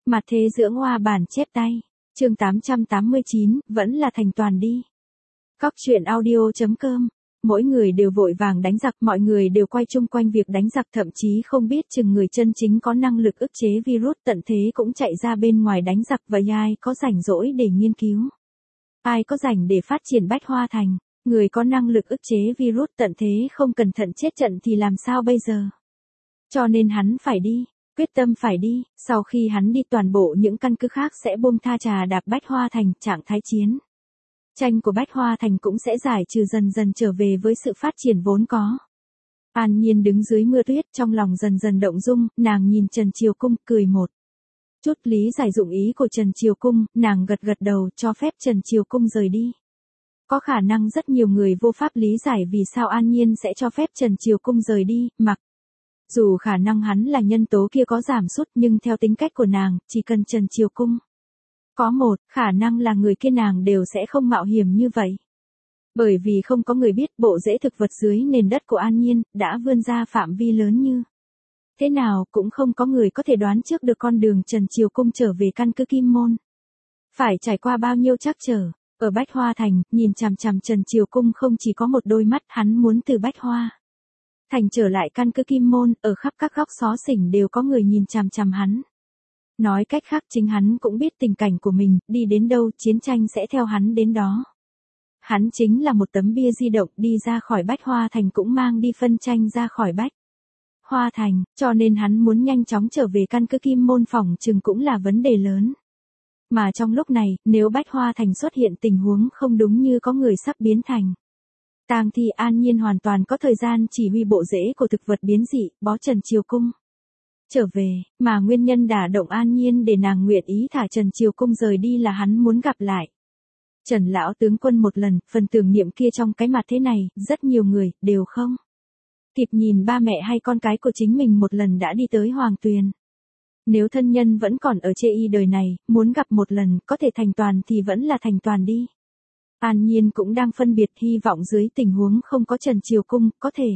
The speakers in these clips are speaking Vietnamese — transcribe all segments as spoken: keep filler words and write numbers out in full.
Mặt thế dưỡng hoa bản chép tay. Chương tám trăm tám mươi chín, vẫn là thành toàn đi. Cóc truyện audio chấm com. Mỗi người đều vội vàng đánh giặc, mọi người đều quay chung quanh việc đánh giặc, thậm chí không biết chừng người chân chính có năng lực ức chế virus tận thế cũng chạy ra bên ngoài đánh giặc, vậy ai có rảnh rỗi để nghiên cứu? Ai có rảnh để phát triển Bách Hoa Thành? Người có năng lực ức chế virus tận thế không cẩn thận chết trận thì làm sao bây giờ? Cho nên hắn phải đi, quyết tâm phải đi, sau khi hắn đi toàn bộ những căn cứ khác sẽ buông tha trà đạp Bách Hoa Thành, trạng thái chiến tranh của Bách Hoa Thành cũng sẽ giải trừ, dần dần trở về với sự phát triển vốn có. An Nhiên đứng dưới mưa tuyết, trong lòng dần dần động dung, nàng nhìn Trần Triều Cung, cười một chút lý giải dụng ý của Trần Triều Cung, nàng gật gật đầu, cho phép Trần Triều Cung rời đi. Có khả năng rất nhiều người vô pháp lý giải vì sao An Nhiên sẽ cho phép Trần Triều Cung rời đi, mặc dù khả năng hắn là nhân tố kia có giảm sút, nhưng theo tính cách của nàng, chỉ cần Trần Triều Cung có một, khả năng là người kia nàng đều sẽ không mạo hiểm như vậy. Bởi vì không có người biết bộ rễ thực vật dưới nền đất của An Nhiên đã vươn ra phạm vi lớn như thế nào, cũng không có người có thể đoán trước được con đường Trần Triều Cung trở về căn cứ Kim Môn phải trải qua bao nhiêu trắc trở. Ở Bách Hoa Thành, nhìn chằm chằm Trần Triều Cung không chỉ có một đôi mắt, hắn muốn từ Bách Hoa Thành trở lại căn cứ Kim Môn, ở khắp các góc xó xỉnh đều có người nhìn chằm chằm hắn. Nói cách khác, chính hắn cũng biết tình cảnh của mình, đi đến đâu chiến tranh sẽ theo hắn đến đó. Hắn chính là một tấm bia di động, đi ra khỏi Bách Hoa Thành cũng mang đi phân tranh ra khỏi Bách Hoa Thành, cho nên hắn muốn nhanh chóng trở về căn cứ Kim Môn, phòng chừng cũng là vấn đề lớn. Mà trong lúc này, nếu Bách Hoa Thành xuất hiện tình huống không đúng như có người sắp biến thành tang thì An Nhiên hoàn toàn có thời gian chỉ huy bộ rễ của thực vật biến dị, bó Trần Triều Cung trở về, mà nguyên nhân đả động An Nhiên để nàng nguyện ý thả Trần Triều Cung rời đi là hắn muốn gặp lại Trần lão tướng quân một lần, phần tưởng niệm kia trong cái mặt thế này, rất nhiều người đều không kịp nhìn ba mẹ hay con cái của chính mình một lần đã đi tới Hoàng Tuyền. Nếu thân nhân vẫn còn ở chê y đời này, muốn gặp một lần, có thể thành toàn thì vẫn là thành toàn đi. An Nhiên cũng đang phân biệt, hy vọng dưới tình huống không có Trần Triều Cung, có thể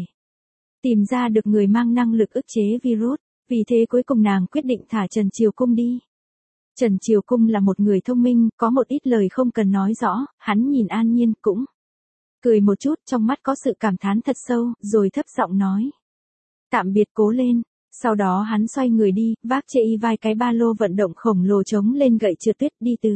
tìm ra được người mang năng lực ức chế virus. Vì thế cuối cùng nàng quyết định thả Trần Triều Cung đi. Trần Triều Cung là một người thông minh, có một ít lời không cần nói rõ, hắn nhìn An Nhiên cũng cười một chút, trong mắt có sự cảm thán thật sâu, rồi thấp giọng nói: tạm biệt, cố lên. Sau đó hắn xoay người đi, vác chê y vai cái ba lô vận động khổng lồ chống lên gậy trượt tuyết, đi từ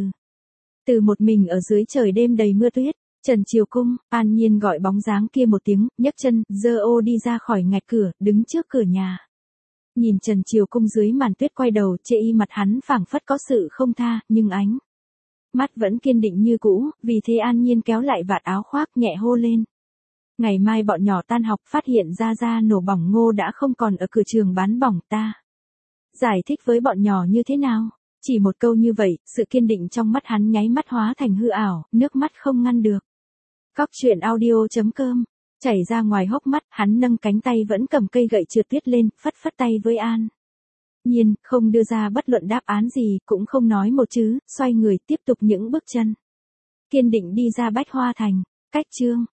từ một mình ở dưới trời đêm đầy mưa tuyết. Trần Triều Cung, An Nhiên gọi bóng dáng kia một tiếng, nhấc chân, giơ ô đi ra khỏi ngạch cửa, đứng trước cửa nhà. Nhìn Trần Triều Cung dưới màn tuyết quay đầu, chê y mặt hắn phảng phất có sự không tha, nhưng ánh mắt vẫn kiên định như cũ, vì thế An Nhiên kéo lại vạt áo khoác, nhẹ hô lên: ngày mai bọn nhỏ tan học phát hiện ra ra nổ bỏng Ngô đã không còn ở cửa trường bán bỏng, ta giải thích với bọn nhỏ như thế nào? Chỉ một câu như vậy, sự kiên định trong mắt hắn nháy mắt hóa thành hư ảo, nước mắt không ngăn được. Cóc truyện audio chấm com. Chảy ra ngoài hốc mắt, hắn nâng cánh tay vẫn cầm cây gậy trượt tuyết lên, phất phất tay với An Nhiên, không đưa ra bất luận đáp án gì, cũng không nói một chữ, xoay người tiếp tục những bước chân kiên định đi ra Bách Hoa Thành. Cách chương